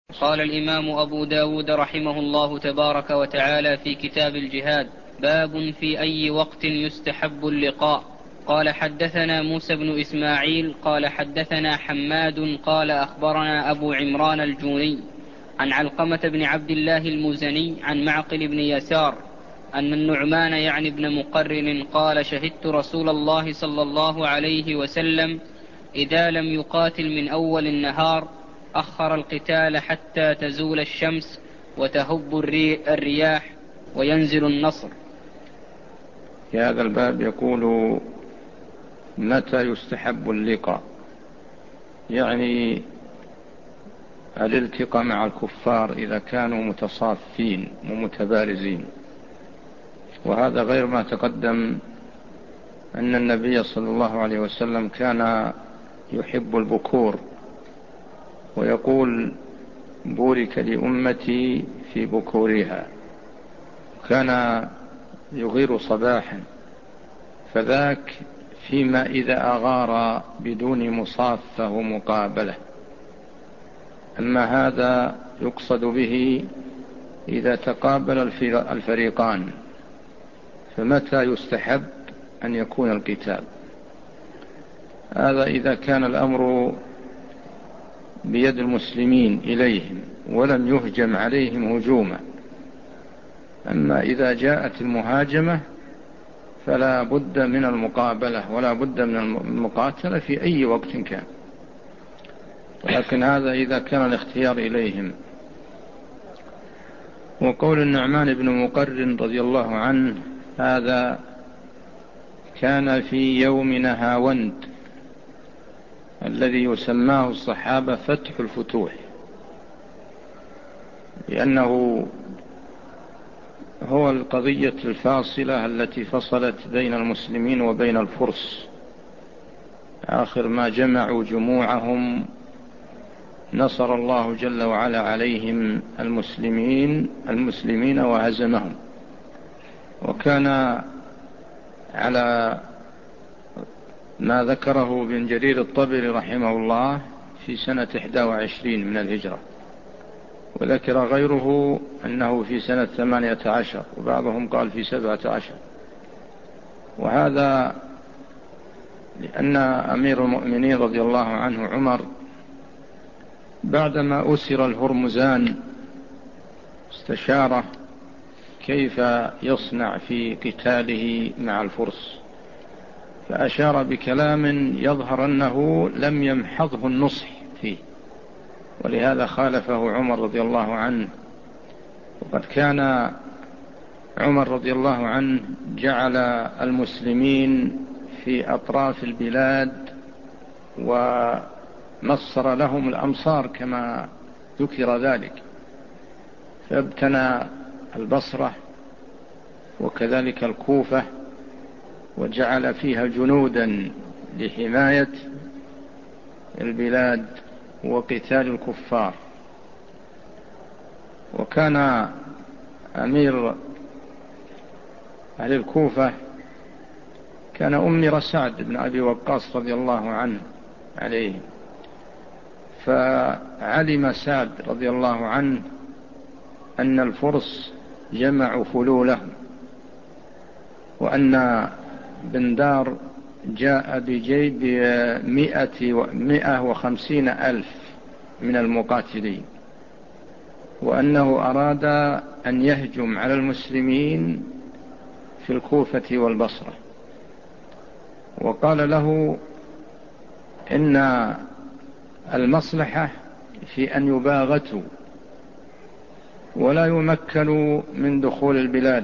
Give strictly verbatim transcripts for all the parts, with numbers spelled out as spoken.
قال الإمام أبو داود رحمه الله تبارك وتعالى في كتاب الجهاد: باب في أي وقت يستحب اللقاء. قال حدثنا موسى بن إسماعيل قال حدثنا حماد قال أخبرنا أبو عمران الجوني عن علقمة بن عبد الله المزني عن معقل بن يسار أن النعمان يعني ابن مقرن قال: شهدت رسول الله صلى الله عليه وسلم إذا لم يقاتل من أول النهار أخر القتال حتى تزول الشمس وتهب الرياح وينزل النصر. في هذا الباب يقول: متى يستحب اللقاء؟ يعني الالتقاء مع الكفار إذا كانوا متصافين ومتبارزين، وهذا غير ما تقدم أن النبي صلى الله عليه وسلم كان يحب البكور ويقول: بورك لأمتي في بكورها، كان يغير صباحا، فذاك فيما إذا أغار بدون مصافة ومقابلة. أما هذا يقصد به إذا تقابل الفريقان، فمتى يستحب أن يكون القتال؟ هذا إذا كان الأمر بيد المسلمين إليهم ولم يهجم عليهم هجوما. أما إذا جاءت المهاجمة فلا بد من المقابلة ولا بد من المقاتلة في أي وقت كان، ولكن هذا إذا كان الاختيار إليهم. وقول النعمان بن مقرن رضي الله عنه هذا كان في يوم نهاوند الذي يسماه الصحابة فتح الفتوح، لأنه هو القضية الفاصلة التي فصلت بين المسلمين وبين الفرس. آخر ما جمعوا جموعهم نصر الله جل وعلا عليهم المسلمين المسلمين وهزمهم. وكان على ما ذكره ابن جرير الطبري رحمه الله في سنة إحدى وعشرين من الهجرة، وذكر غيره أنه في سنة ثمانية عشر، وبعضهم قال في سبعة عشر. وهذا لأن أمير المؤمنين رضي الله عنه عمر بعدما أسر الهرمزان استشاره كيف يصنع في قتاله مع الفرس، فأشار بكلام يظهر أنه لم يمحضه النصح فيه، ولهذا خالفه عمر رضي الله عنه. وقد كان عمر رضي الله عنه جعل المسلمين في أطراف البلاد ومصر لهم الأمصار كما ذكر ذلك، فابتنى البصرة وكذلك الكوفة وجعل فيها جنودا لحماية البلاد وقتال الكفار. وكان أمير أهل الكوفة كان أمير سعد بن أبي وقاص رضي الله عنه عليه، فعلم سعد رضي الله عنه أن الفرس جمعوا فلولهم، وأن بندار جاء بجيب مئة وخمسين ألف من المقاتلين، وأنه أراد أن يهجم على المسلمين في الكوفة والبصرة. وقال له إن المصلحة في أن يباغتوا ولا يمكنوا من دخول البلاد،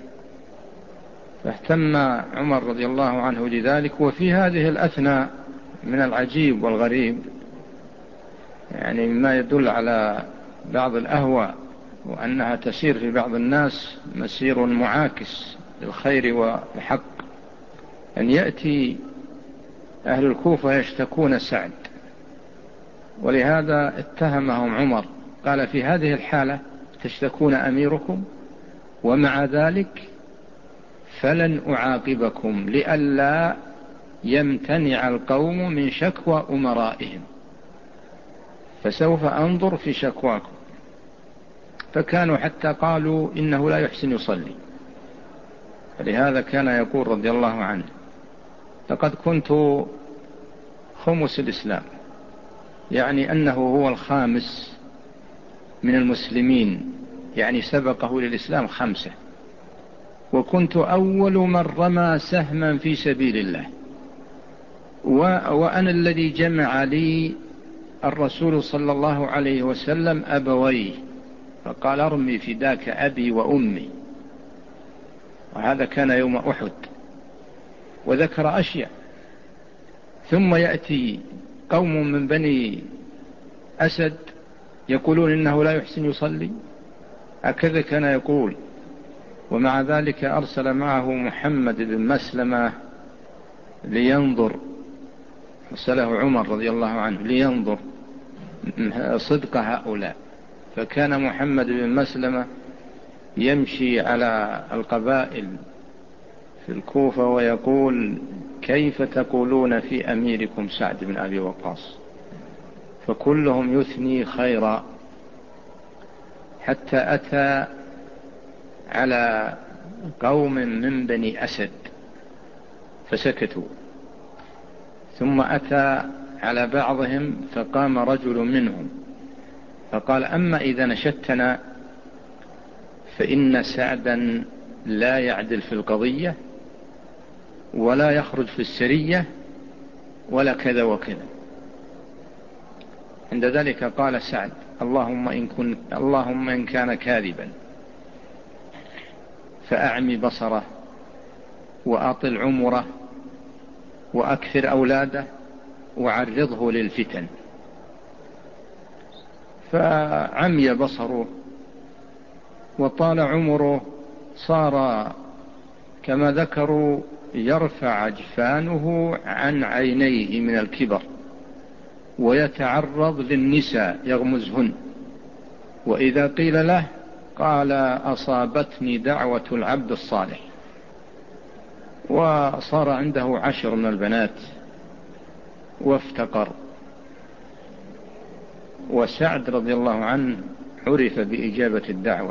فاهتم عمر رضي الله عنه لذلك. وفي هذه الأثناء من العجيب والغريب، يعني ما يدل على بعض الأهواء وأنها تسير في بعض الناس مسير معاكس للخير والحق، أن يأتي أهل الكوفة يشتكون سعد، ولهذا اتهمهم عمر، قال: في هذه الحالة تشتكون أميركم، ومع ذلك فلن أعاقبكم لئلا يمتنع القوم من شكوى أمرائهم. فسوف أنظر في شكواكم. فكانوا حتى قالوا إنه لا يحسن يصلي. فلهذا كان يقول رضي الله عنه: لقد كنت خمس الإسلام، يعني أنه هو الخامس من المسلمين، يعني سبقه للإسلام خمسة، وكنت أول من رمى سهما في سبيل الله، وأنا الذي جمع لي الرسول صلى الله عليه وسلم أبويه، فقال: ارمي فداك أبي وأمي. وهذا كان يوم أحد. وذكر أشياء. ثم يأتي قوم من بني أسد يقولون إنه لا يحسن يصلي، هكذا كان يقول. ومع ذلك أرسل معه محمد بن مسلمة لينظر، أرسله عمر رضي الله عنه لينظر صدق هؤلاء. فكان محمد بن مسلمة يمشي على القبائل في الكوفة ويقول: كيف تقولون في أميركم سعد بن أبي وقاص؟ فكلهم يثني خيرا، حتى أتى على قوم من بني أسد فسكتوا، ثم أتى على بعضهم فقام رجل منهم فقال: أما إذا نشدتنا فإن سعدا لا يعدل في القضية ولا يخرج في السرية ولا كذا وكذا. عند ذلك قال سعد: اللهم إن, كن اللهم إن كان كاذبا فأعمي بصره وأطل عمره وأكثر أولاده وعرضه للفتن. فعمي بصره وطال عمره، صار كما ذكروا يرفع أجفانه عن عينيه من الكبر، ويتعرض للنساء يغمزهن، وإذا قيل له قال: أصابتني دعوة العبد الصالح. وصار عنده عشر من البنات وافتقر. وسعد رضي الله عنه عرف بإجابة الدعوة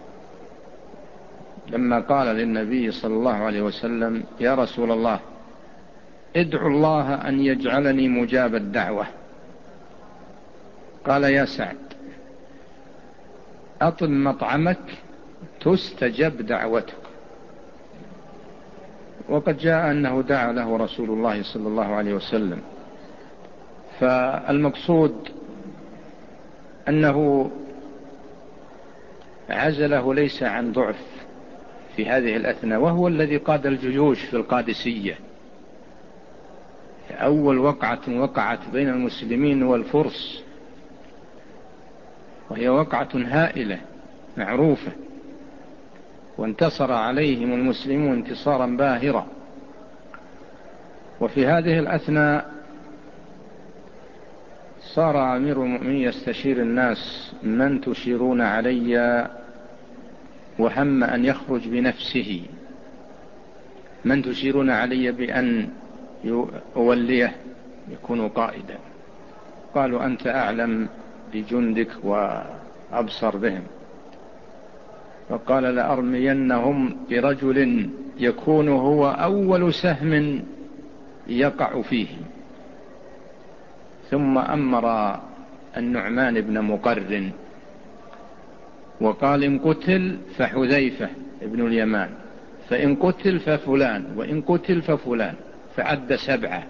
لما قال للنبي صلى الله عليه وسلم: يا رسول الله، ادعو الله أن يجعلني مجاب الدعوة. قال: يا سعد، أطم مطعمك تستجب دعوتك. وقد جاء أنه دعا له رسول الله صلى الله عليه وسلم. فالمقصود أنه عزله ليس عن ضعف في هذه الأثناء، وهو الذي قاد الجيوش في القادسية، أول وقعة وقعت بين المسلمين والفرس، وهي وقعة هائلة معروفة، وانتصر عليهم المسلمون انتصارا باهرا. وفي هذه الأثناء صار أمير المؤمنين يستشير الناس: من تشيرون علي؟ وهم أن يخرج بنفسه. من تشيرون علي بأن أوليه يكون قائدا؟ قالوا: أنت أعلم بجندك وأبصر بهم. فقال: لأرمينهم برجل يكون هو أول سهم يقع فيه. ثم أمر النعمان بن مقرن وقال: إن قتل فحذيفة ابن اليمان، فإن قتل ففلان، وإن قتل ففلان. فعد سبعة،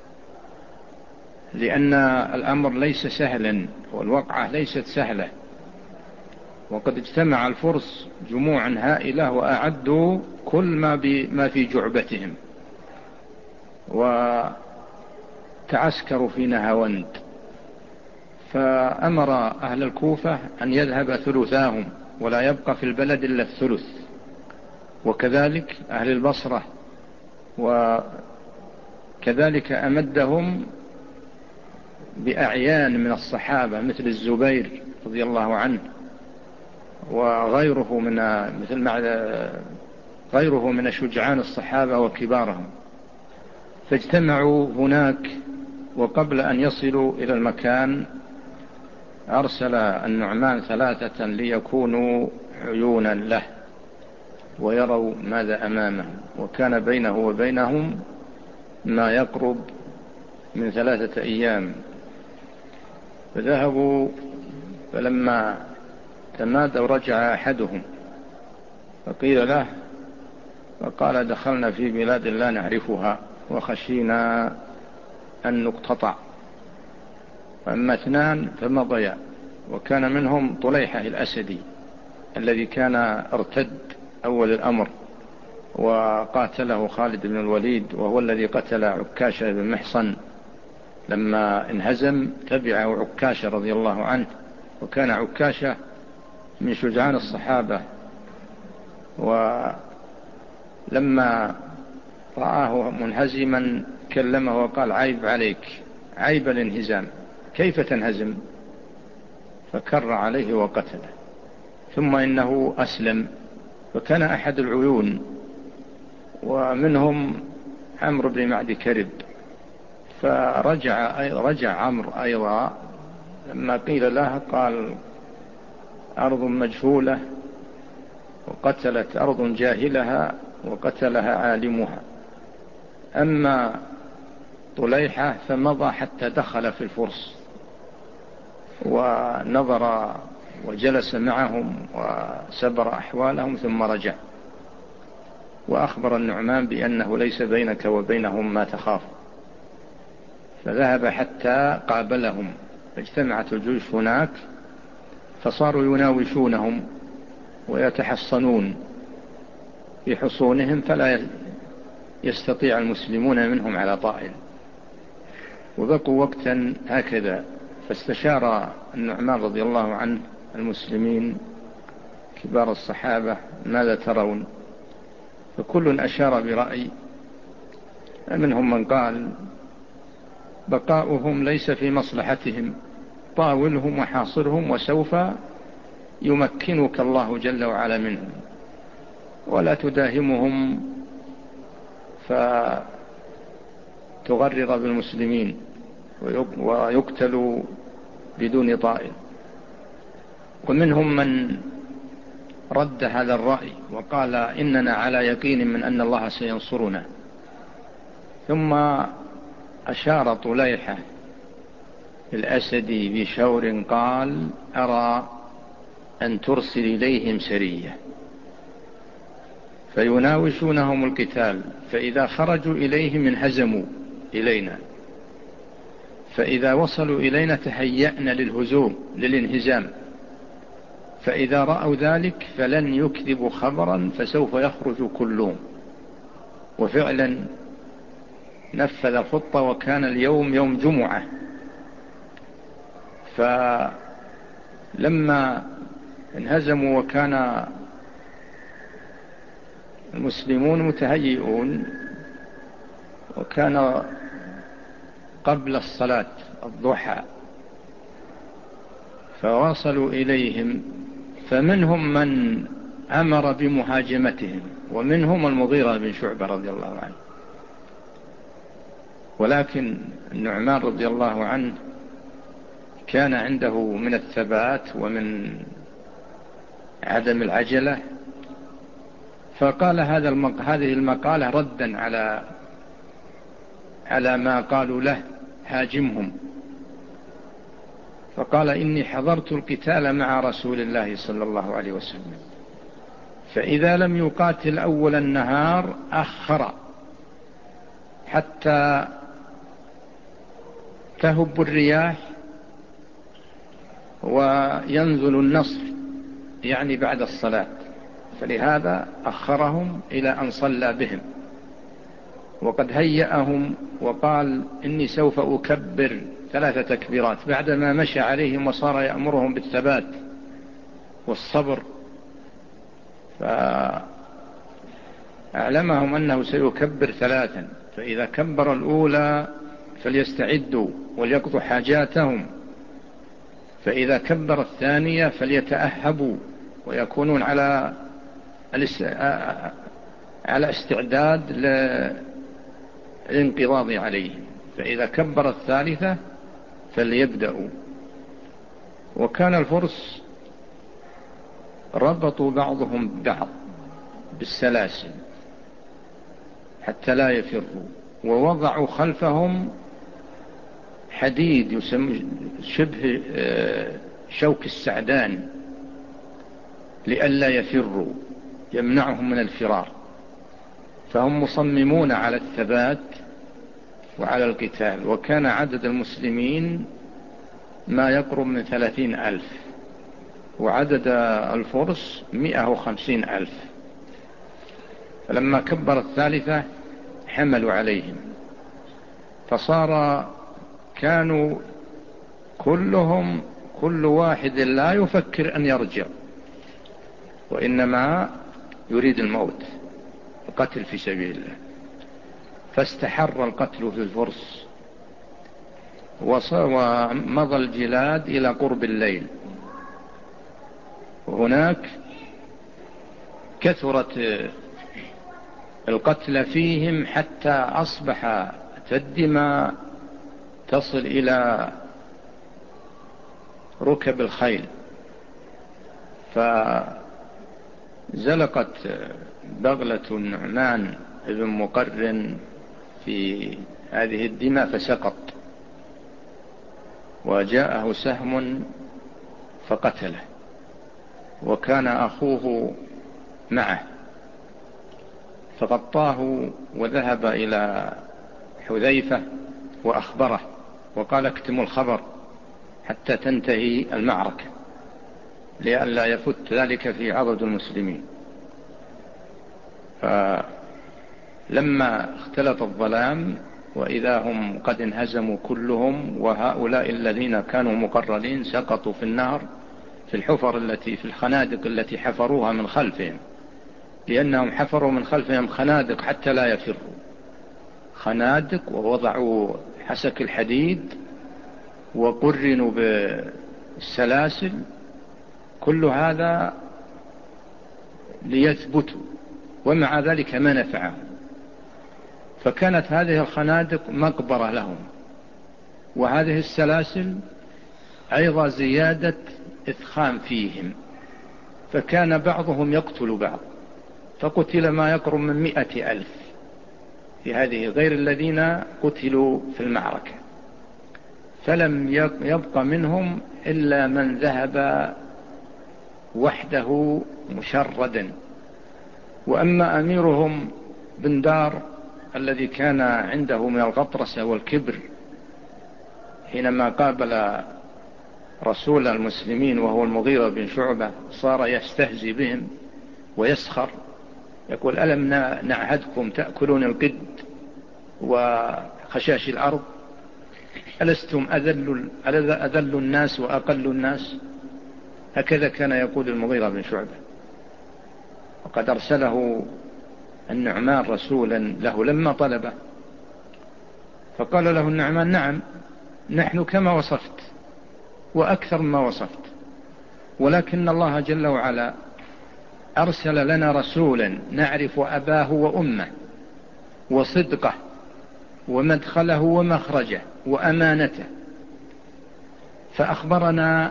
لأن الأمر ليس سهلا والوقعة ليست سهلة، وقد اجتمع الفرس جموعا هائلة وأعدوا كل ما في جعبتهم وتعسكروا في نهاوند. فأمر أهل الكوفة أن يذهب ثلثاهم ولا يبقى في البلد إلا الثلث، وكذلك أهل البصرة، وكذلك أمدهم بأعيان من الصحابة مثل الزبير رضي الله عنه وغيره من مثل غيره من شجعان الصحابة وكبارهم. فاجتمعوا هناك، وقبل أن يصلوا إلى المكان أرسل النعمان ثلاثة ليكونوا عيونا له ويروا ماذا أمامهم، وكان بينه وبينهم ما يقرب من ثلاثة أيام. فذهبوا، فلما تمادوا رجع أحدهم فقيل له، فقال دخلنا في بلاد لا نعرفها وخشينا أن نقتطع. فأما اثنان فمضيا، وكان منهم طليحة الأسدي الذي كان ارتد أول الأمر وقاتله خالد بن الوليد، وهو الذي قتل عكاشة بن محصن لما انهزم، تبعه عكاشة رضي الله عنه، وكان عكاشة من شجعان الصحابة. ولما رآه منهزما كلمه وقال عيب عليك، عيب الانهزام، كيف تنهزم؟ فكر عليه وقتله. ثم إنه أسلم، وكان أحد العيون، ومنهم عمرو بن معد كرب. فرجع رجع عمرو أيضا لما قيل له، قال أرض مجهولة وقتلت أرض جاهلها وقتلها عالمها. أما طليحة فمضى حتى دخل في الفرس ونظر وجلس معهم وسبر أحوالهم ثم رجع، وأخبر النعمان بأنه ليس بينك وبينهم ما تخاف. فذهب حتى قابلهم، فاجتمعت الجيوش هناك، فصاروا يناوشونهم ويتحصنون في حصونهم، فلا يستطيع المسلمون منهم على طائل، وبقوا وقتا هكذا. فاستشار النعمان رضي الله عنه المسلمين كبار الصحابة ماذا ترون؟ فكل أشار برأي. منهم من قال بقاؤهم ليس في مصلحتهم، طاولهم وحاصرهم وسوف يمكنك الله جل وعلا منهم، ولا تداهمهم فتغرر بالمسلمين ويقتلوا بدون طائل. ومنهم من رد هذا الرأي وقال إننا على يقين من أن الله سينصرنا. ثم أشار طليحة الأسدي بشور قال أرى أن ترسل إليهم سرية فيناوشونهم القتال، فإذا خرجوا إليهم انهزموا إلينا، فإذا وصلوا إلينا تهيأنا للهزوم للانهزام، فإذا رأوا ذلك فلن يكذبوا خبرا فسوف يخرج كلهم. وفعلا نفذ الخطة، وكان اليوم يوم جمعة. فلما انهزموا وكان المسلمون متهيئون، وكان قبل الصلاة الضحى، فواصلوا إليهم، فمنهم من أمر بمهاجمتهم، ومنهم المغيرة بن شعبة رضي الله عنه. ولكن النعمان رضي الله عنه كان عنده من الثبات ومن عدم العجلة، فقال هذا المق... هذه المقالة ردا على على ما قالوا له هاجمهم. فقال إني حضرت القتال مع رسول الله صلى الله عليه وسلم، فإذا لم يقاتل أول النهار أخر حتى تهب الرياح وينزل النصر، يعني بعد الصلاة، فلهذا أخرهم إلى أن صلى بهم. وقد هيأهم وقال إني سوف أكبر ثلاثة تكبيرات بعدما مشى عليهم وصار يأمرهم بالثبات والصبر، فأعلمهم أنه سيكبر ثلاثا، فإذا كبر الأولى فليستعدوا وليقضوا حاجاتهم، فإذا كبر الثانية فليتأهبوا ويكونون على على استعداد للانقضاض عليه، فإذا كبر الثالثة فليبدأوا. وكان الفرس ربطوا بعضهم ببعض بالسلاسل حتى لا يفروا، ووضعوا خلفهم حديد يسمى شبه شوك السعدان لئلا يفروا، يمنعهم من الفرار. فهم مصممون على الثبات وعلى القتال. وكان عدد المسلمين ما يقرب من ثلاثين ألف، وعدد الفرس مئة وخمسين ألف. فلما كبر الثالثة حملوا عليهم، فصار كانوا كلهم كل واحد لا يفكر أن يرجع، وإنما يريد الموت، القتل في سبيل الله. فاستحر القتل في الفرس، ومضى الجلاد إلى قرب الليل، وهناك كثرت القتل فيهم حتى أصبح الدماء تصل إلى ركب الخيل. فزلقت بغلة النعمان بن مقرن في هذه الدماء فسقط، وجاءه سهم فقتله، وكان أخوه معه فغطاه وذهب إلى حذيفة وأخبره وقال اكتموا الخبر حتى تنتهي المعركة لئلا يفت ذلك في عضد المسلمين. فلما اختلط الظلام وإذا هم قد انهزموا كلهم، وهؤلاء الذين كانوا مقررين سقطوا في النهر في الحفر التي في الخنادق التي حفروها من خلفهم، لأنهم حفروا من خلفهم خنادق حتى لا يفروا، خنادق ووضعوا حسك الحديد وقرنوا بالسلاسل، كل هذا ليثبتوا، ومع ذلك ما نفعهم. فكانت هذه الخنادق مقبرة لهم، وهذه السلاسل أيضا زيادة إثخام فيهم، فكان بعضهم يقتل بعض، فقتل ما يقرب من مئة ألف في هذه غير الذين قتلوا في المعركة. فلم يبق منهم إلا من ذهب وحده مشردا. وأما أميرهم بن دار الذي كان عنده من الغطرسة والكبر، حينما قابل رسول المسلمين وهو المغيرة بن شعبة صار يستهزي بهم ويسخر، يقول ألم نعهدكم تأكلون القد وخشاش الأرض؟ ألستم أذل, أذل الناس وأقل الناس؟ هكذا كان يقول المغيرة بن شعبة. وقد أرسله النعمان رسولا له لما طلبه، فقال له النعمان نعم نحن كما وصفت وأكثر مما وصفت، ولكن الله جل وعلا أرسل لنا رسولا نعرف أباه وأمه وصدقه ومدخله ومخرجه وأمانته، فأخبرنا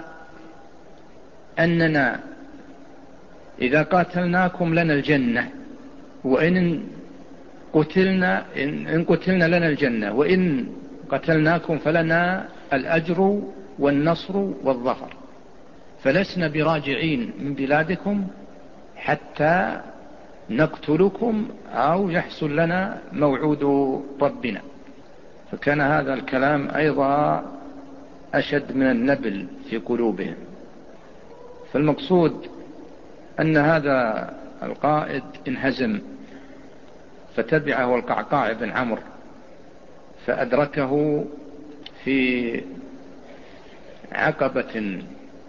أننا إذا قاتلناكم لنا الجنة، وإن قتلنا إن قتلنا لنا الجنة، وإن قتلناكم فلنا الأجر والنصر والظفر، فلسنا براجعين من بلادكم حتى نقتلكم أو يحصل لنا موعود ربنا. فكان هذا الكلام أيضا أشد من النبل في قلوبهم. فالمقصود أن هذا القائد انهزم، فتبعه القعقاع بن عمرو فأدركه في عقبة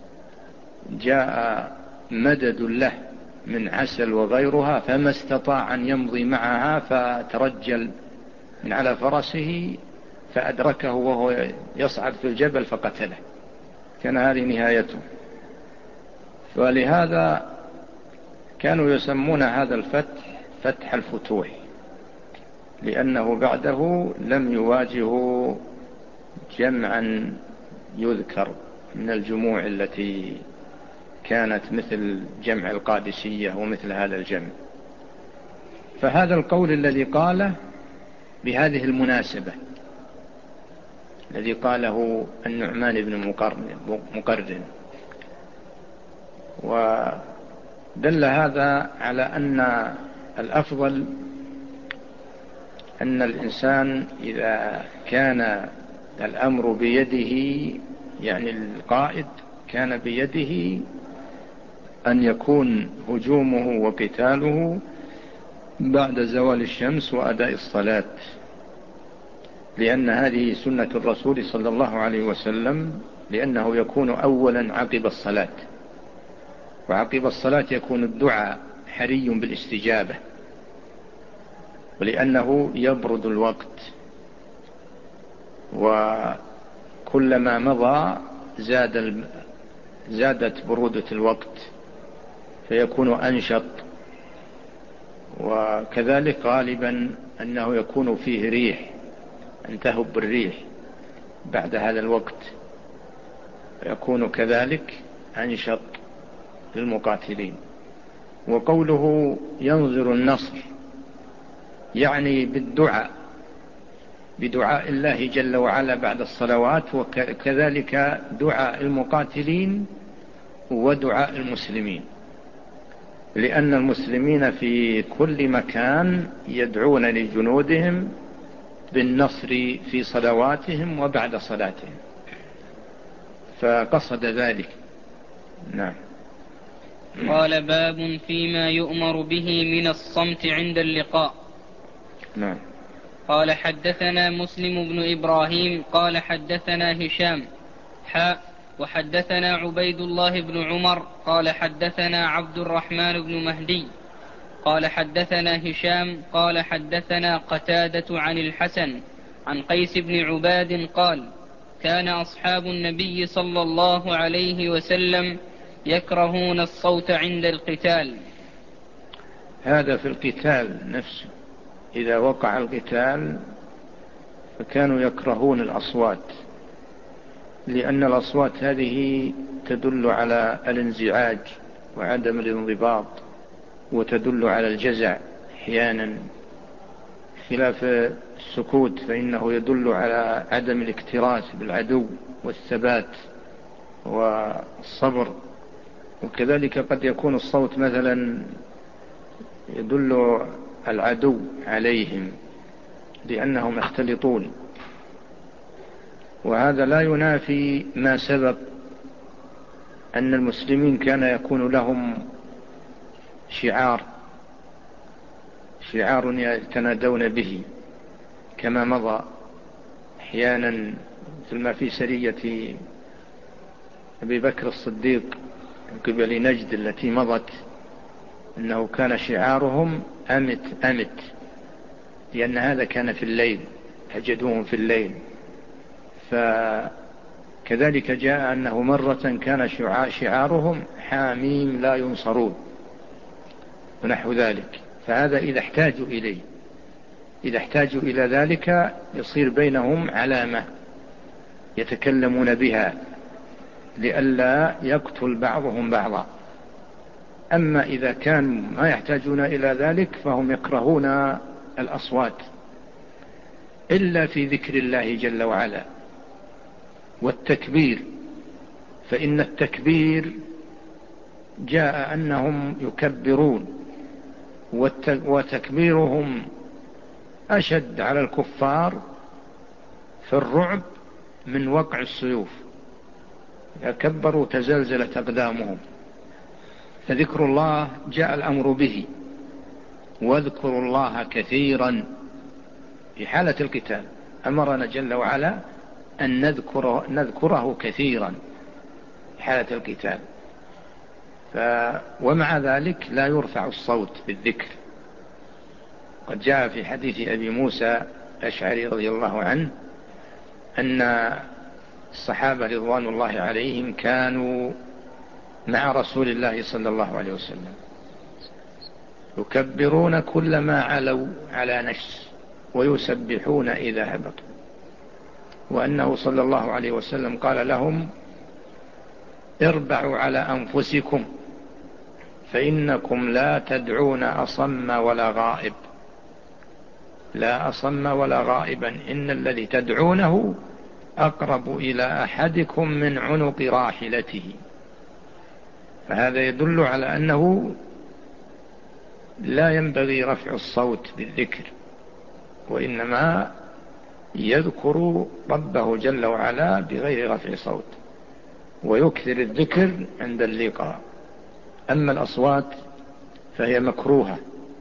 جاء مدد له من عسل وغيرها، فما استطاع أن يمضي معها، فترجل من على فرسه فأدركه وهو يصعد في الجبل فقتله. كان هذه نهايته. ولهذا كانوا يسمون هذا الفتح فتح الفتوح، لأنه بعده لم يواجهوا جمعا يذكر من الجموع التي كانت مثل جمع القادسية ومثل هذا الجمع. فهذا القول الذي قاله بهذه المناسبة الذي قاله النعمان بن مقرن، ودل هذا على أن الأفضل أن الإنسان إذا كان الأمر بيده، يعني القائد كان بيده، أن يكون هجومه وقتاله بعد زوال الشمس وأداء الصلاة، لأن هذه سنة الرسول صلى الله عليه وسلم، لأنه يكون أولا عقب الصلاة، وعقب الصلاة يكون الدعاء حري بالاستجابة، ولأنه يبرد الوقت، وكلما مضى زاد زادت برودة الوقت فيكون أنشط، وكذلك غالبا أنه يكون فيه ريح، أن تهب الريح بعد هذا الوقت، يكون كذلك أنشط للمقاتلين. وقوله ينظر النصر يعني بالدعاء، بدعاء الله جل وعلا بعد الصلوات، وكذلك دعاء المقاتلين ودعاء المسلمين، لأن المسلمين في كل مكان يدعون لجنودهم بالنصر في صلواتهم وبعد صلاتهم، فقصد ذلك. نعم. قال باب فيما يؤمر به من الصمت عند اللقاء. نعم. قال حدثنا مسلم بن إبراهيم قال حدثنا هشام حاء وحدثنا عبيد الله بن عمر قال حدثنا عبد الرحمن بن مهدي قال حدثنا هشام قال حدثنا قتادة عن الحسن عن قيس بن عباد قال كان أصحاب النبي صلى الله عليه وسلم يكرهون الصوت عند القتال. هذا في القتال نفسه، إذا وقع القتال فكانوا يكرهون الأصوات، لأن الأصوات هذه تدل على الانزعاج وعدم الانضباط، وتدل على الجزع أحيانا، خلاف السكوت فإنه يدل على عدم الاكتراث بالعدو والثبات والصبر. وكذلك قد يكون الصوت مثلا يدل العدو عليهم لأنهم يختلطون، وهذا لا ينافي ما سبق أن المسلمين كان يكون لهم شعار شعار يتنادون به كما مضى أحيانا، مثل ما في سرية أبي بكر الصديق من قبل نجد التي مضت، أنه كان شعارهم أمت أمت، لأن هذا كان في الليل، هجدوهم في الليل. فكذلك جاء أنه مرة كان شعارهم حاميم لا ينصرون ونحو ذلك. فهذا إذا احتاجوا إليه، إذا احتاجوا إلى ذلك يصير بينهم علامة يتكلمون بها لئلا يقتل بعضهم بعضا. أما إذا كانوا ما يحتاجون إلى ذلك فهم يكرهون الأصوات إلا في ذكر الله جل وعلا والتكبير، فإن التكبير جاء أنهم يكبرون، وتكبيرهم أشد على الكفار في الرعب من وقع السيوف، يكبروا تزلزلت أقدامهم. فذكر الله جاء الأمر به، واذكروا الله كثيرا في حالة القتال، أمرنا جل وعلا أن نذكره, نذكره كثيرا في حالة القتال. ف ومع ذلك لا يرفع الصوت بالذكر. قد جاء في حديث أبي موسى الأشعري رضي الله عنه أن الصحابة رضوان الله عليهم كانوا مع رسول الله صلى الله عليه وسلم يكبرون كلما علوا على نفس، ويسبحون إذا هبطوا، وأنه صلى الله عليه وسلم قال لهم اربعوا على أنفسكم فإنكم لا تدعون أصم ولا غائب، لا أصم ولا غائبا، إن الذي تدعونه أقرب إلى أحدكم من عنق راحلته. فهذا يدل على أنه لا ينبغي رفع الصوت بالذكر، وإنما يذكر ربه جل وعلا بغير رفع صوت، ويكثر الذكر عند اللقاء. أما الأصوات فهي مكروهة،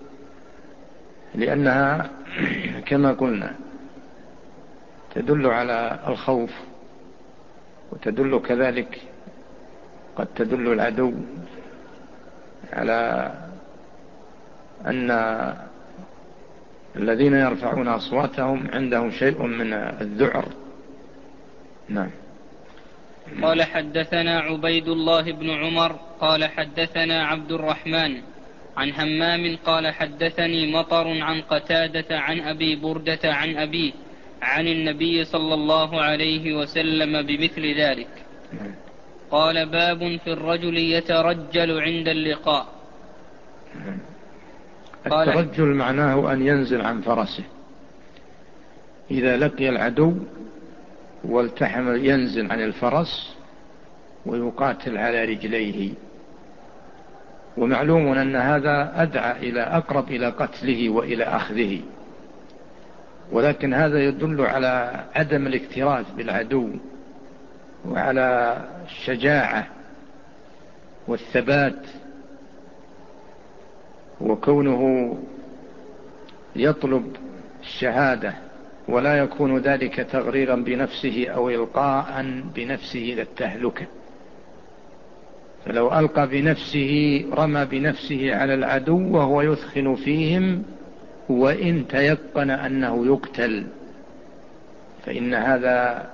لأنها كما قلنا تدل على الخوف، وتدل كذلك قد تدل العدو على أن الذين يرفعون أصواتهم عندهم شيء من الذعر. نعم. قال حدثنا عبيد الله بن عمر قال حدثنا عبد الرحمن عن همام قال حدثني مطر عن قتادة عن أبي بردة عن أبيه عن النبي صلى الله عليه وسلم بمثل ذلك. قال باب في الرجل يترجل عند اللقاء. الترجل معناه أن ينزل عن فرسه إذا لقي العدو والتحم، ينزل عن الفرس ويقاتل على رجليه. ومعلوم أن هذا أدعى إلى أقرب إلى قتله وإلى أخذه، ولكن هذا يدل على عدم الاكتراث بالعدو وعلى الشجاعة والثبات، وكونه يطلب الشهادة ولا يكون ذلك تغريرا بنفسه أو إلقاء بنفسه إلى التهلكة. فلو ألقى بنفسه رمى بنفسه على العدو وهو يثخن فيهم وإن تيقن أنه يقتل، فإن هذا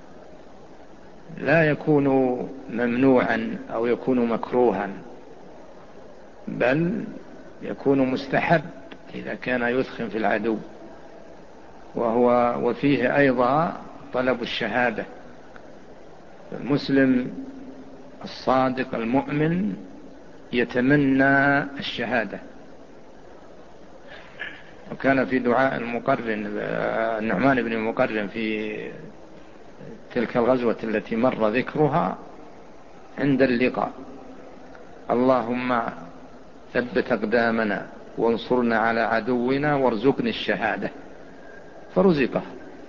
لا يكون ممنوعا أو يكون مكروها، بل يكون مستحب إذا كان يثخن في العدو. وهو وفيه أيضا طلب الشهادة. المسلم الصادق المؤمن يتمنى الشهادة. وكان في دعاء المقرن النعمان بن المقرن في تلك الغزوة التي مر ذكرها عند اللقاء: اللهم ثبت أقدامنا وانصرنا على عدونا وارزقني الشهادة. فرزقها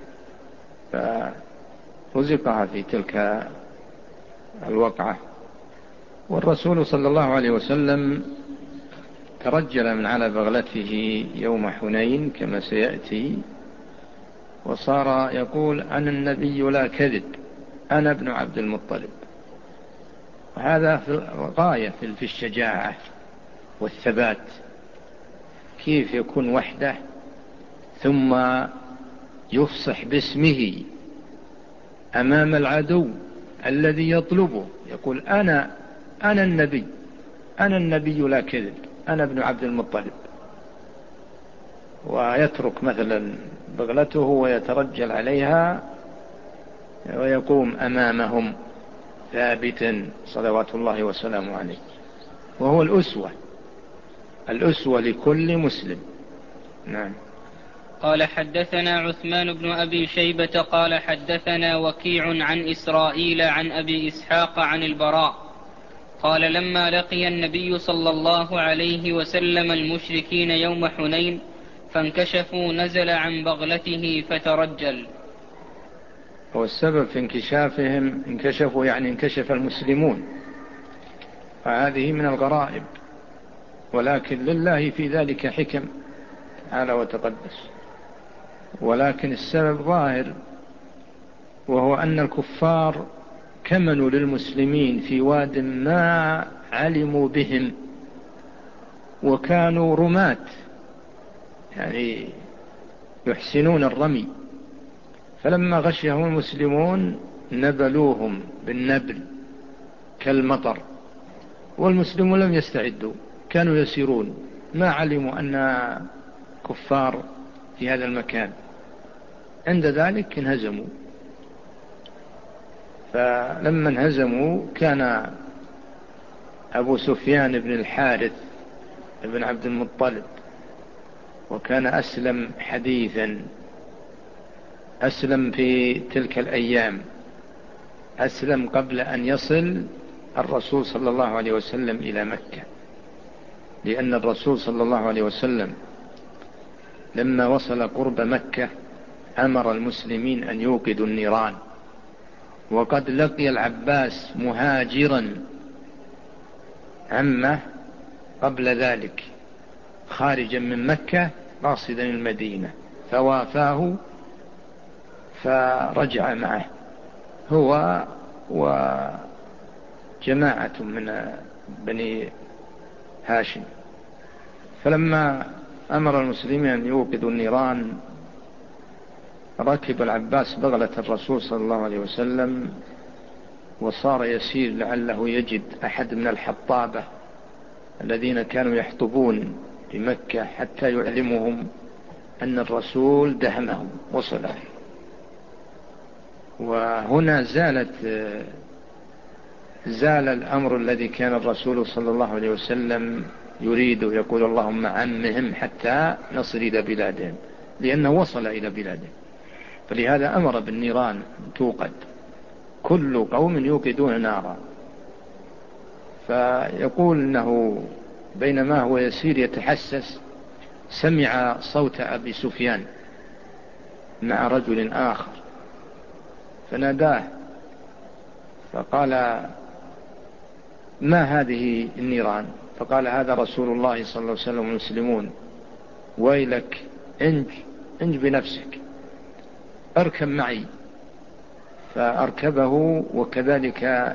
فرزقها في تلك الوقعة. والرسول صلى الله عليه وسلم ترجل من على بغلته يوم حنين كما سيأتي، وصار يقول: أنا النبي لا كذب، أنا ابن عبد المطلب. وهذا في غاية في الشجاعة والثبات. كيف يكون وحده ثم يفصح باسمه أمام العدو الذي يطلبه، يقول: أنا أنا النبي، أنا النبي لا كذب، أنا ابن عبد المطلب. ويترك مثلا بغلته ويترجل عليها ويقوم أمامهم ثابتا صلوات الله وسلامه عليه. وهو الأسوة، الأسوة لكل مسلم. نعم. قال حدثنا عثمان بن أبي شيبة قال حدثنا وكيع عن إسرائيل عن أبي إسحاق عن البراء قال: لما لقي النبي صلى الله عليه وسلم المشركين يوم حنين فانكشفوا نزل عن بغلته فترجل. والسبب في انكشافهم، انكشفوا يعني انكشف المسلمون، وهذه من الغرائب، ولكن لله في ذلك حكم تعالى وتقدس. ولكن السبب ظاهر، وهو أن الكفار كمنوا للمسلمين في واد ما علموا بهم، وكانوا رماة يعني يحسنون الرمي، فلما غشهم المسلمون نبلوهم بالنبل كالمطر، والمسلمون لم يستعدوا، كانوا يسيرون ما علموا أن كفار في هذا المكان. عند ذلك انهزموا. فلما انهزموا كان أبو سفيان بن الحارث بن عبد المطلب، وكان أسلم حديثا، أسلم في تلك الأيام، أسلم قبل أن يصل الرسول صلى الله عليه وسلم إلى مكة، لأن الرسول صلى الله عليه وسلم لما وصل قرب مكة أمر المسلمين أن يوقدوا النيران، وقد لقي العباس مهاجرا عمه قبل ذلك خارجا من مكة قاصدا المدينة، فوافاه فرجع معه هو وجماعة من بني هاشم. فلما أمر المسلمين أن يوقدوا النيران ركب العباس بغلة الرسول صلى الله عليه وسلم، وصار يسير لعله يجد أحد من الحطابة الذين كانوا يحطبون بمكة حتى يعلمهم أن الرسول دهمهم وصله. وهنا زالت زال الأمر الذي كان الرسول صلى الله عليه وسلم يريد، يقول اللهم عمهم حتى نصل إلى بلادهم، لأنه وصل إلى بلادهم. فلهذا أمر بالنيران توقد، كل قوم يوقدون نارا. فيقول أنه بينما هو يسير يتحسس سمع صوت أبي سفيان مع رجل آخر فناداه فقال ما هذه النيران؟ فقال هذا رسول الله صلى الله عليه وسلم والمسلمون، ويلك انج انج بنفسك، اركب معي. فأركبه، وكذلك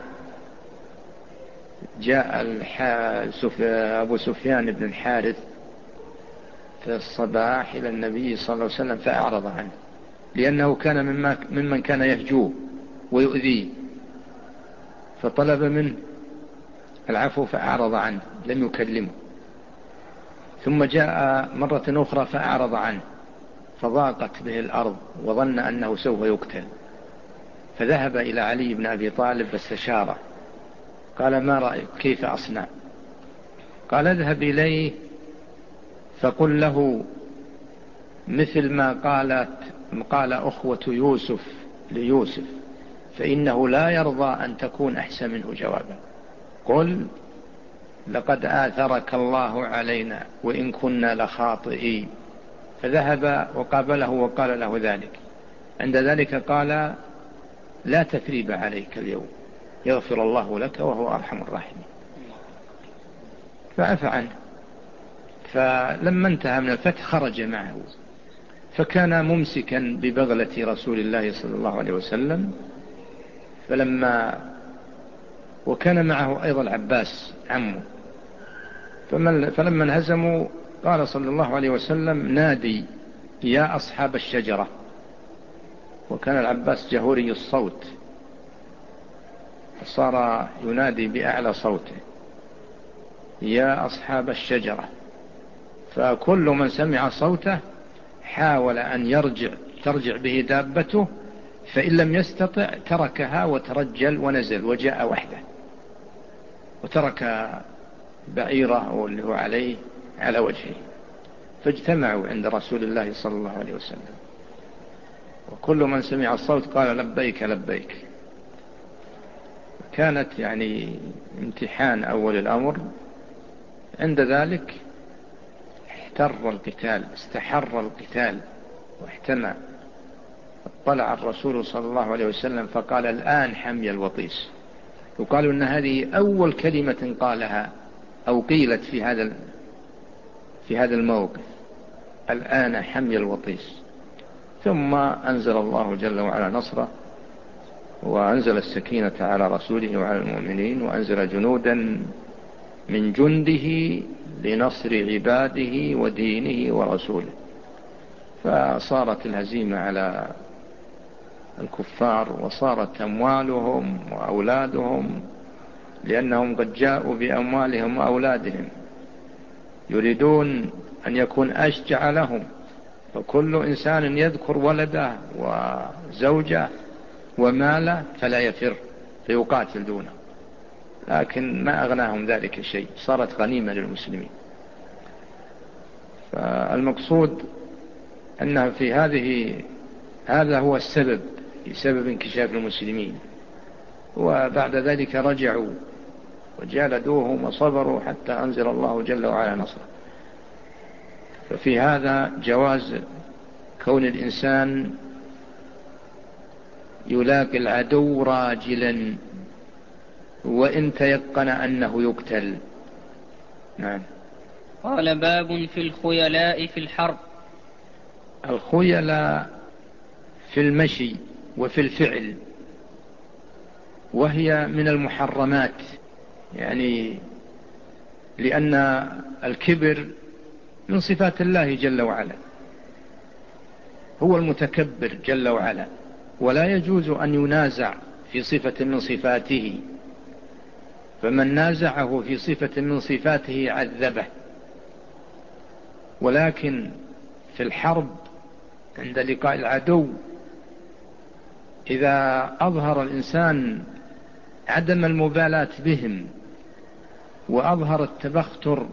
جاء أبو سفيان بن الحارث في الصباح إلى النبي صلى الله عليه وسلم فأعرض عنه، لأنه كان ممن كان يهجوه ويؤذيه، فطلب منه العفو فأعرض عنه لم يكلمه. ثم جاء مرة أخرى فأعرض عنه، فضاقت به الأرض وظن أنه سوف يقتل، فذهب إلى علي بن أبي طالب فاستشاره، قال ما رأيك كيف أصنع؟ قال اذهب إليه فقل له مثل ما قالت قال أخوة يوسف ليوسف، فإنه لا يرضى أن تكون أحسن منه جوابا. قل لقد آثرك الله علينا وإن كنا لخاطئين. فذهب وقابله وقال له ذلك. عند ذلك قال لا تثريب عليك اليوم، يغفر الله لك وهو أرحم الراحمين. فعفى عنه. فلما انتهى من الفتح خرج معه، فكان ممسكا ببغلة رسول الله صلى الله عليه وسلم. فلما وكان معه أيضا العباس عمه. فلما انهزموا قال صلى الله عليه وسلم نادي يا أصحاب الشجرة، وكان العباس جهوري الصوت، فصار ينادي بأعلى صوته يا أصحاب الشجرة. فكل من سمع صوته حاول أن يرجع ترجع به دابته، فإن لم يستطع تركها وترجل ونزل وجاء وحده، وترك بعيره واللي هو عليه على وجهه. فاجتمعوا عند رسول الله صلى الله عليه وسلم، وكل من سمع الصوت قال لبيك لبيك. كانت يعني امتحان أول الأمر. عند ذلك احتر القتال، استحر القتال واحتمى. طلع الرسول صلى الله عليه وسلم فقال الآن حمي الوطيس. وقالوا أن هذه أول كلمة قالها أو قيلت في هذا في هذا الموقف، الآن حمي الوطيس. ثم أنزل الله جل وعلا نصره، وأنزل السكينة على رسوله وعلى المؤمنين، وأنزل جنودا من جنده لنصر عباده ودينه ورسوله. فصارت الهزيمة على الكفار، وصارت أموالهم وأولادهم، لأنهم قد جاءوا بأموالهم وأولادهم يريدون أن يكون أشجع لهم، فكل إنسان يذكر ولده وزوجه وماله فلا يفر، فيقاتل دونه، لكن ما أغناهم ذلك شيء، صارت غنيمة للمسلمين. فالمقصود أنها في هذه هذا هو السبب في سبب انكشاف المسلمين، وبعد ذلك رجعوا وجالدوهم وصبروا حتى أنزل الله جل وعلا نصره. ففي هذا جواز كون الإنسان يلاقي العدو راجلا وإن تيقن أنه يقتل. نعم. قال باب في الخيلاء في الحرب. الخيلاء في المشي وفي الفعل، وهي من المحرمات، يعني لأن الكبر من صفات الله جل وعلا، هو المتكبر جل وعلا، ولا يجوز أن ينازع في صفة من صفاته، فمن نازعه في صفة من صفاته عذبه. ولكن في الحرب عند لقاء العدو إذا أظهر الإنسان عدم المبالاة بهم وأظهر التبختر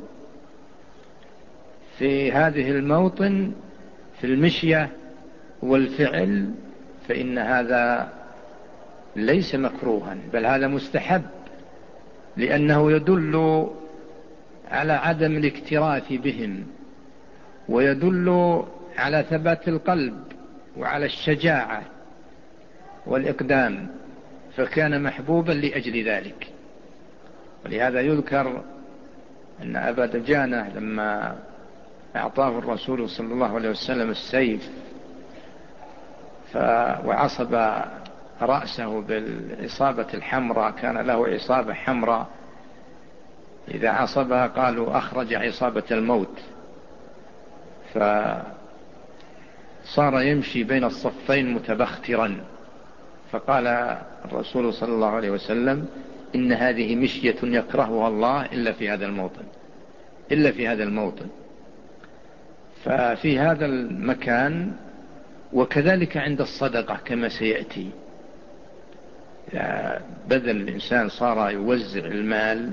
في هذه الموطن في المشية والفعل، فإن هذا ليس مكروها، بل هذا مستحب، لأنه يدل على عدم الاكتراث بهم، ويدل على ثبات القلب وعلى الشجاعة والإقدام، فكان محبوبا لأجل ذلك. ولهذا يذكر أن أبا دجانة لما أعطاه الرسول صلى الله عليه وسلم السيف وعصب رأسه بالعصابة الحمراء، كان له عصابة حمراء إذا عصبها قالوا أخرج عصابة الموت، فصار يمشي بين الصفين متبخترا، فقال الرسول صلى الله عليه وسلم إن هذه مشية يكرهها الله إلا في هذا الموطن، إلا في هذا الموطن. ففي هذا المكان، وكذلك عند الصدقة كما سيأتي، بدل الإنسان صار يوزع المال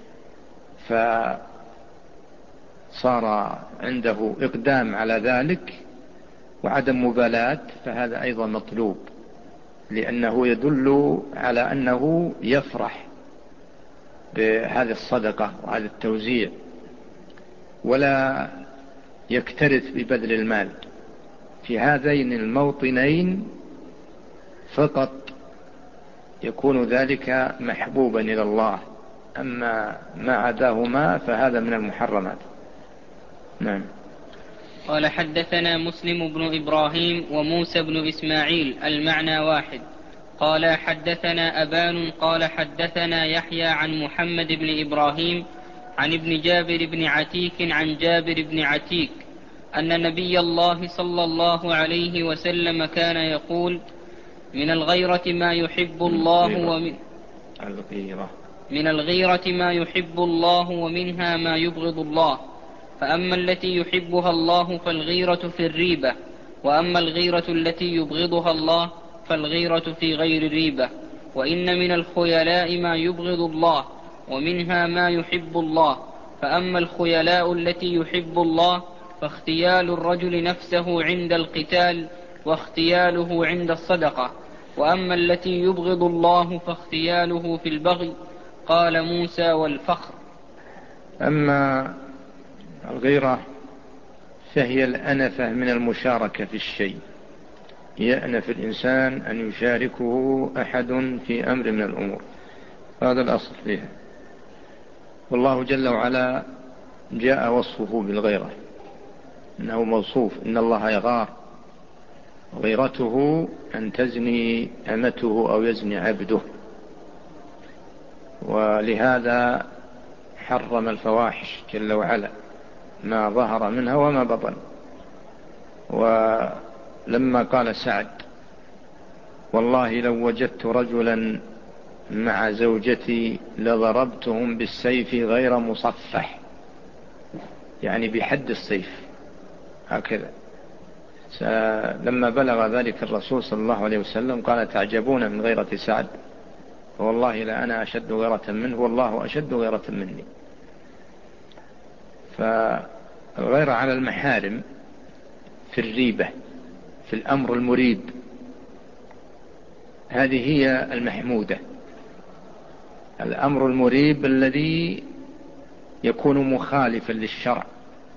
فصار عنده إقدام على ذلك وعدم مبالاة، فهذا أيضا مطلوب، لأنه يدل على أنه يفرح بهذه الصدقة وهذا التوزيع، ولا يكترث ببذل المال. في هذين الموطنين فقط يكون ذلك محبوبا إلى الله، أما ما عداهما فهذا من المحرمات. نعم. قال حدثنا مسلم بن إبراهيم وموسى بن إسماعيل المعنى واحد. قال حدثنا أبان قال حدثنا يحيى عن محمد بن إبراهيم عن ابن جابر بن عتيك عن جابر بن عتيك أن نبي الله صلى الله عليه وسلم كان يقول من الغيرة ما يحب الله ومن الغيرة من الغيرة ما يحب الله ومنها ما يبغض الله، فأما التي يحبها الله فالغيرة في الريبة، وأما الغيرة التي يبغضها الله فالغيرة في غير الريبة. وإن من الخيلاء ما يبغض الله ومنها ما يحب الله، فأما الخيلاء التي يحب الله فاختيال الرجل نفسه عند القتال واختياله عند الصدقة، وأما التي يبغض الله فاختياله في البغي. قال موسى والفخر. أما الغيرة فهي الأنفة من المشاركة في الشيء، يأنف الإنسان أن يشاركه أحد في أمر من الأمور، هذا الأصل فيها. والله جل وعلا جاء وصفه بالغيرة، إنه موصوف إن الله يغار، غيرته أن تزني أمته أو يزني عبده، ولهذا حرم الفواحش جل وعلا ما ظهر منها وما بطن. ولما قال سعد والله لو وجدت رجلا مع زوجتي لضربتهم بالسيف غير مصفح، يعني بحد السيف هكذا. لما بلغ ذلك الرسول صلى الله عليه وسلم قال تعجبون من غيرة سعد، والله لا أنا أشد غيرة منه والله أشد غيرة مني. فالغيرة على المحارم في الريبة في الأمر المريب هذه هي المحمودة. الأمر المريب الذي يكون مخالفا للشرع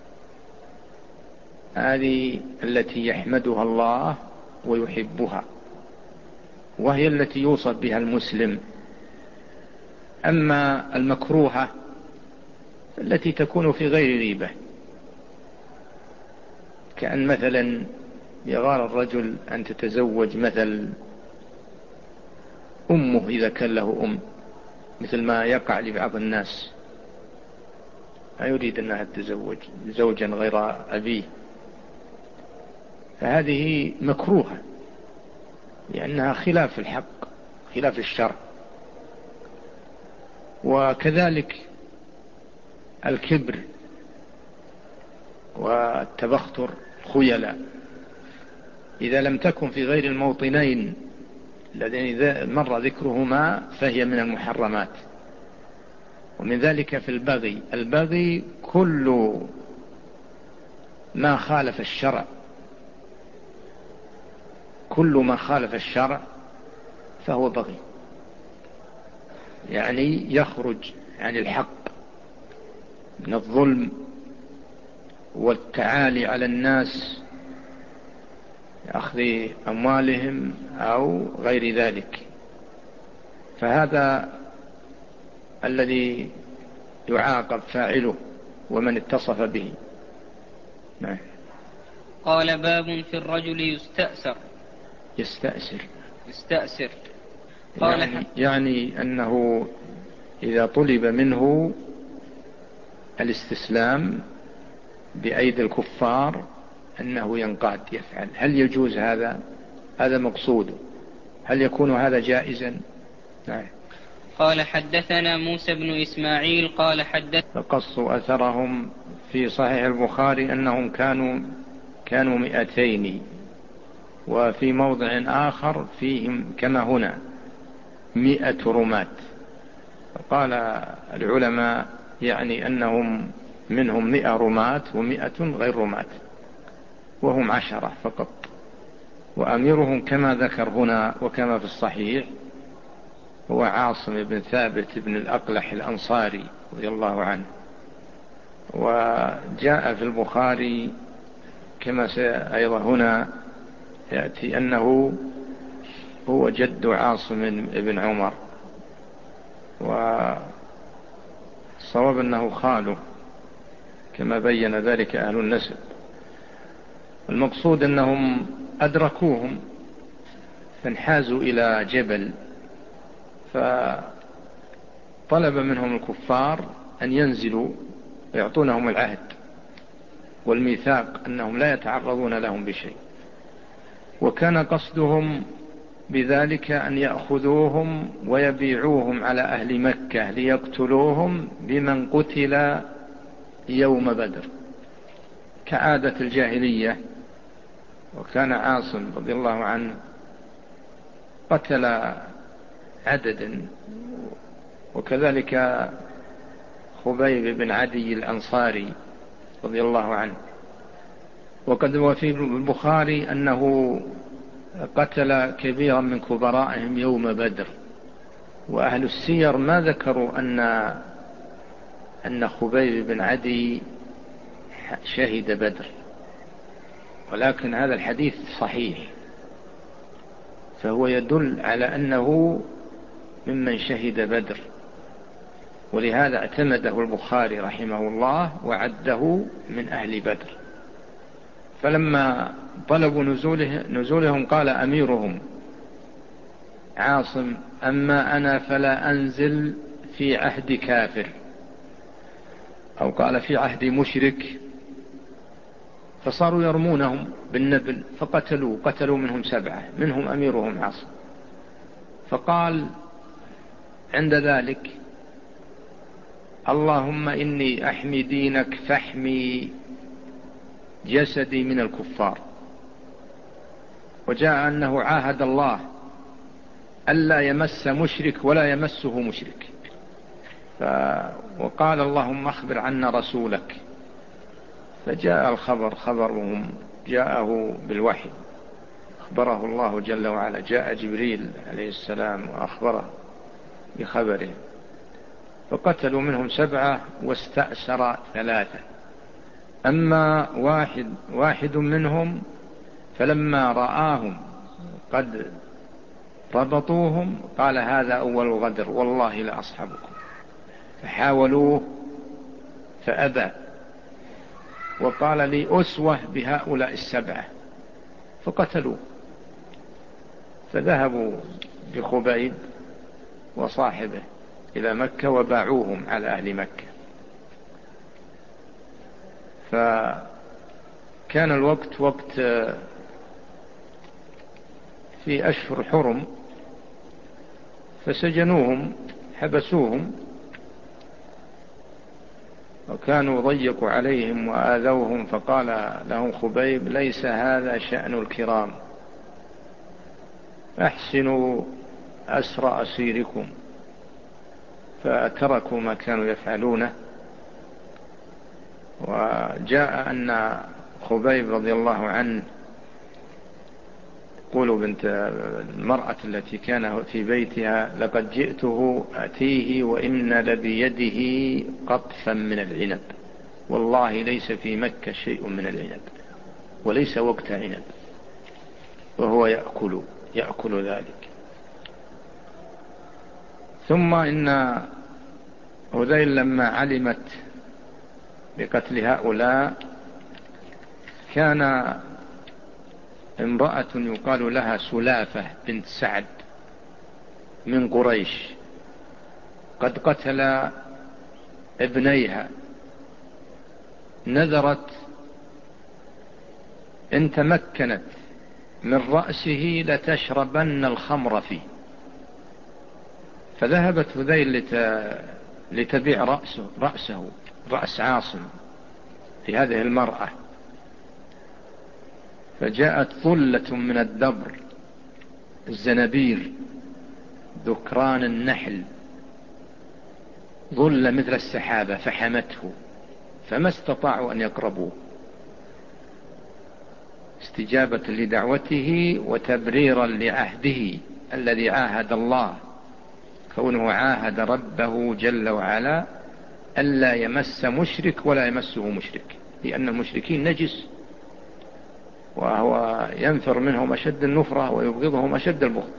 هذه التي يحمدها الله ويحبها، وهي التي يوصف بها المسلم. أما المكروهة التي تكون في غير ريبة، كأن مثلا يغار الرجل أن تتزوج مثل أمه إذا كان له أم، مثل ما يقع لبعض الناس، لا يريد أنها تتزوج زوجا غير أبيه، فهذه مكروهة لأنها خلاف الحق خلاف الشرع. وكذلك الكبر والتبختر خيلاء إذا لم تكن في غير الموطنين الذين مر ذكرهما فهي من المحرمات. ومن ذلك في البغي، البغي كل ما خالف الشرع، كل ما خالف الشرع فهو بغي، يعني يخرج عن الحق من الظلم والتعالي على الناس أخذ أموالهم أو غير ذلك. فهذا الذي يعاقب فاعله ومن اتصف به. نعم. قال باب في الرجل يستأسر يستأسر يستأسر قال يعني, يعني أنه إذا طلب منه الاستسلام بأيدي الكفار أنه ينقاد يفعل. هل يجوز هذا؟ هذا مقصود. هل يكون هذا جائزا؟ نعم. قال حدثنا موسى بن إسماعيل قال حدث فقصوا أثرهم في صحيح البخاري أنهم كانوا كانوا مئتين، وفي موضع آخر فيهم كما هنا مئة رماة. قال العلماء يعني أنهم منهم مئة رماة ومئة غير رماة، وهم عشرة فقط. وأميرهم كما ذكر هنا وكما في الصحيح هو عاصم بن ثابت بن الأقلح الأنصاري رضي الله عنه. وجاء في البخاري كما أيضا هنا يأتي أنه هو جد عاصم بن عمر، والصواب أنه خاله كما بين ذلك أهل النسب. المقصود أنهم أدركوهم فانحازوا إلى جبل، فطلب منهم الكفار أن ينزلوا ويعطونهم العهد والميثاق أنهم لا يتعرضون لهم بشيء. وكان قصدهم بذلك أن يأخذوهم ويبيعوهم على أهل مكة ليقتلوهم بمن قتل يوم بدر كعادة الجاهلية. وكان عاصم رضي الله عنه قتل عددا، وكذلك خبيب بن عدي الأنصاري رضي الله عنه. وقد وفي البخاري أنه قتل كبيرا من كبرائهم يوم بدر. وأهل السير ما ذكروا أن أن خبيب بن عدي شهد بدر، ولكن هذا الحديث صحيح، فهو يدل على أنه ممن شهد بدر، ولهذا اعتمده البخاري رحمه الله وعده من أهل بدر. فلما طلبوا نزوله نزولهم قال أميرهم عاصم: أما أنا فلا أنزل في عهد كافر، أو قال في عهد مشرك. فصاروا يرمونهم بالنبل فقتلوا قتلوا منهم سبعة، منهم أميرهم عاصم. فقال عند ذلك: اللهم إني أحمي دينك فاحمي جسدي من الكفار. وجاء أنه عاهد الله ألا يمس مشرك ولا يمسه مشرك. ف... وقال اللهم أخبر عنا رسولك، فجاء الخبر خبرهم جاءه بالوحي، أخبره الله جل وعلا، جاء جبريل عليه السلام وأخبره بخبره، فقتلوا منهم سبعة واستأسر ثلاثة. أما واحد, واحد منهم فلما رآهم قد ربطوهم قال هذا أول غدر والله لأصحبكم، فحاولوه فأبى وقال لي أسوة بهؤلاء السبعة فقتلوه. فذهبوا بخبيب وصاحبه إلى مكة وباعوهم على أهل مكة. فكان الوقت وقت في أشهر حرم، فسجنوهم حبسوهم وكانوا ضيقوا عليهم وآذوهم، فقال لهم خبيب ليس هذا شأن الكرام، أحسنوا أسر أسيركم. فتركوا ما كانوا يفعلونه. وجاء أن خبيب رضي الله عنه قولوا بنت المرأة التي كان في بيتها لقد جئته أتيه وإن لبيده قطفا من العنب، والله ليس في مكة شيء من العنب وليس وقت عنب، وهو يأكل يأكل ذلك. ثم إن هذيل لما علمت بقتل هؤلاء كان امرأة يقال لها سلافة بنت سعد من قريش قد قتل ابنيها، نذرت إن تمكنت من رأسه لتشربن الخمر فيه. فذهبت هذيل لتبيع رأسه, رأسه رأس عاصم في هذه المرأة، فجاءت ظلة من الدبر الزنبير ذكران النحل، ظل مثل السحابة، فحمته فما استطاعوا أن يقربوه استجابة لدعوته وتبريرا لعهده الذي عاهد الله، كونه عاهد ربه جل وعلا ألا يمس مشرك ولا يمسه مشرك، لأن المشركين نجس وهو ينفر منهم أشد النفرة ويبغضهم أشد البغض.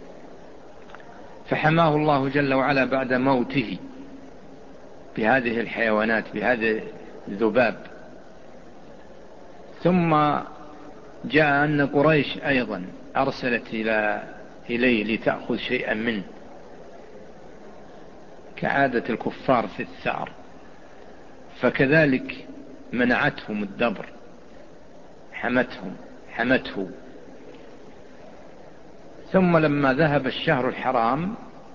فحماه الله جل وعلا بعد موته بهذه الحيوانات، بهذا الذباب. ثم جاء أن قريش أيضا أرسلت إلى إليه لتأخذ شيئا منه كعادة الكفار في الثأر، فكذلك منعتهم الدبر، حمتهم حمته. ثم لما ذهب الشهر الحرام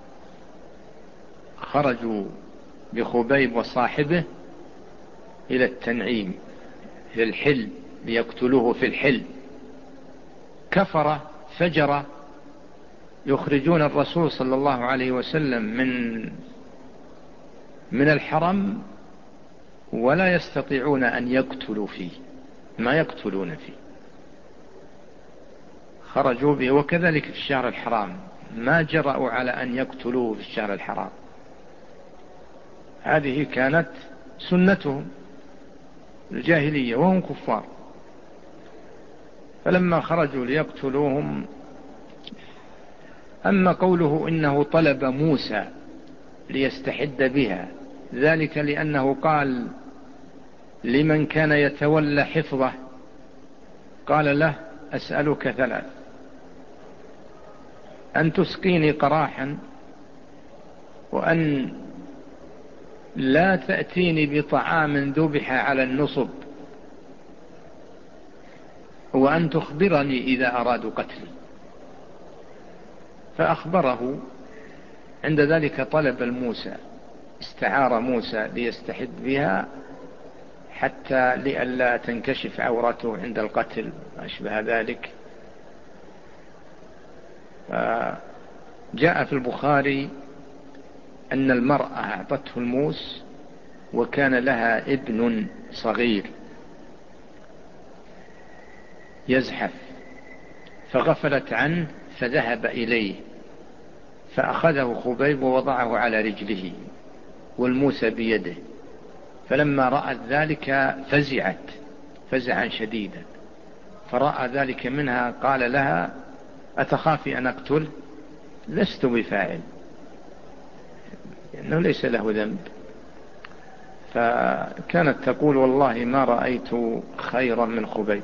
خرجوا بخبيب وصاحبه إلى التنعيم إلى الحل ليقتلوه في الحل. كفر فجر يخرجون الرسول صلى الله عليه وسلم من من الحرم ولا يستطيعون أن يقتلوا فيه ما يقتلون فيه، خرجوا به. وكذلك في الشهر الحرام ما جرأوا على أن يقتلوه في الشهر الحرام، هذه كانت سنتهم الجاهلية وهم كفار. فلما خرجوا ليقتلوهم، أما قوله إنه طلب موسى ليستحد بها، ذلك لأنه قال لمن كان يتولى حفظه، قال له أسألك ثلاث: أن تسقيني قراحا، وأن لا تأتيني بطعام ذبح على النصب، وأن تخبرني إذا أرادوا قتلي. فأخبره. عند ذلك طلب الموسى، استعار موسى ليستحد بها حتى لئلا تنكشف عورته عند القتل وأشبه ذلك. جاء في البخاري أن المرأة أعطته الموس وكان لها ابن صغير يزحف، فغفلت عنه فذهب إليه فأخذه خبيب ووضعه على رجله والموس بيده، فلما رأت ذلك فزعت فزعا شديدا، فرأى ذلك منها قال لها: أتخافي أن أقتل؟ لست بفاعل، لأنه ليس له ذنب. فكانت تقول: والله ما رأيت خيرا من خبيب.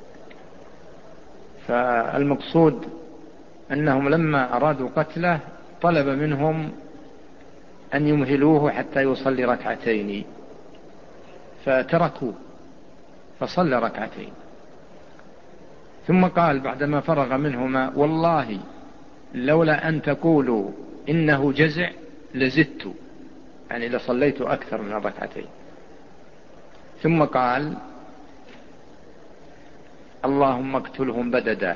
فالمقصود أنهم لما أرادوا قتله طلب منهم أن يمهلوه حتى يصلي ركعتين، فتركوه فصلى ركعتين، ثم قال بعدما فرغ منهما: والله لولا أن تقولوا إنه جزع لزدت، يعني لصليت أكثر من ركعتين. ثم قال: اللهم اقتلهم بددا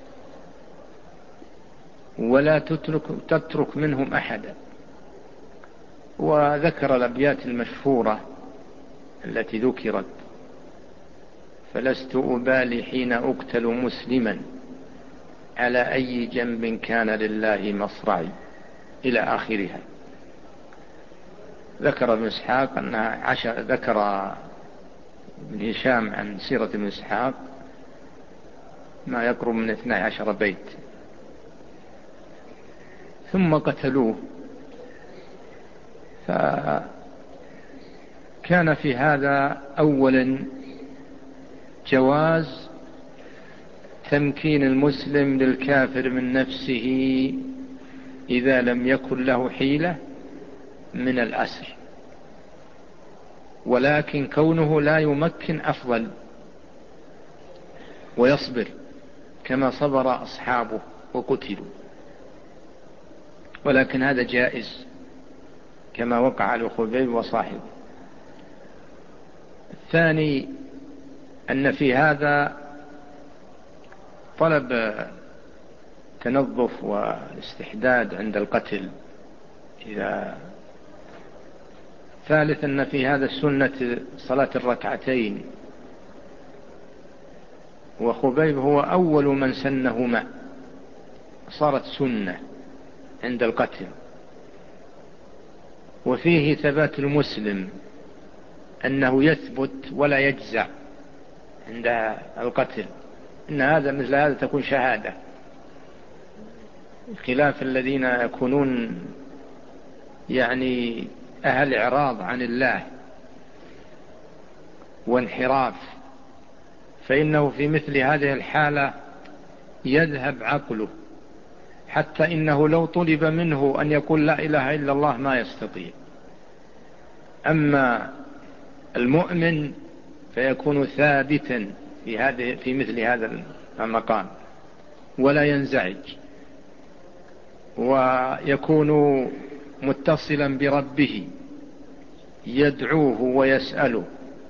ولا تترك, تترك منهم أحدا. وذكر الأبيات المشهورة التي ذكرت: فلست أبالي حين أقتل مسلما على أي جنب كان لله مصرعي، إلى آخرها. ذكر ابن إسحاق أن عشر ذكر ابن هشام عن سيرة ابن إسحاق ما يقرب من اثني عشر بيت. ثم قتلوه. فكان في هذا أولا جواز تمكين المسلم للكافر من نفسه إذا لم يكن له حيلة من الأسر، ولكن كونه لا يمكن أفضل، ويصبر كما صبر أصحابه وقتلوا، ولكن هذا جائز كما وقع لخبيب وصاحبه. الثاني أن في هذا طلب تنظف والاستحداد عند القتل. إذا ثالث أن في هذا السنة صلاة الركعتين، وخبيب هو أول من سنهما، صارت سنة عند القتل. وفيه ثبات المسلم أنه يثبت ولا يجزع عند القتل، إن هذا مثل هذا تكون شهادة، خلاف الذين يكونون يعني أهل إعراض عن الله وانحراف، فإنه في مثل هذه الحالة يذهب عقله، حتى إنه لو طلب منه أن يقول لا إله إلا الله ما يستطيع. أما المؤمن فيكون ثابتا في هذه في مثل هذا المقام ولا ينزعج، ويكون متصلا بربه يدعوه ويسأله.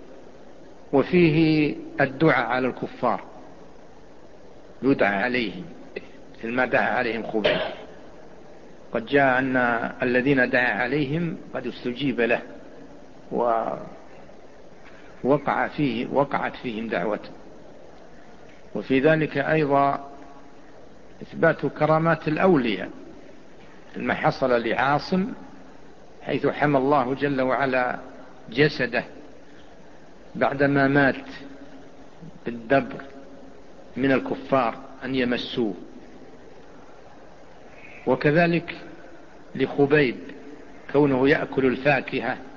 وفيه الدعاء على الكفار، يدعى عليهم مثل ما دعا عليهم خبيب. قد جاء أن الذين دعا عليهم قد استجيب له ووقع فيه وقعت فيهم دعوته. وفي ذلك أيضا إثبات كرامات الأولياء، ما حصل لعاصم حيث حمى الله جل وعلا جسده بعدما مات بالدبر من الكفار أن يمسوه. وكذلك لخبيب كونه يأكل الفاكهة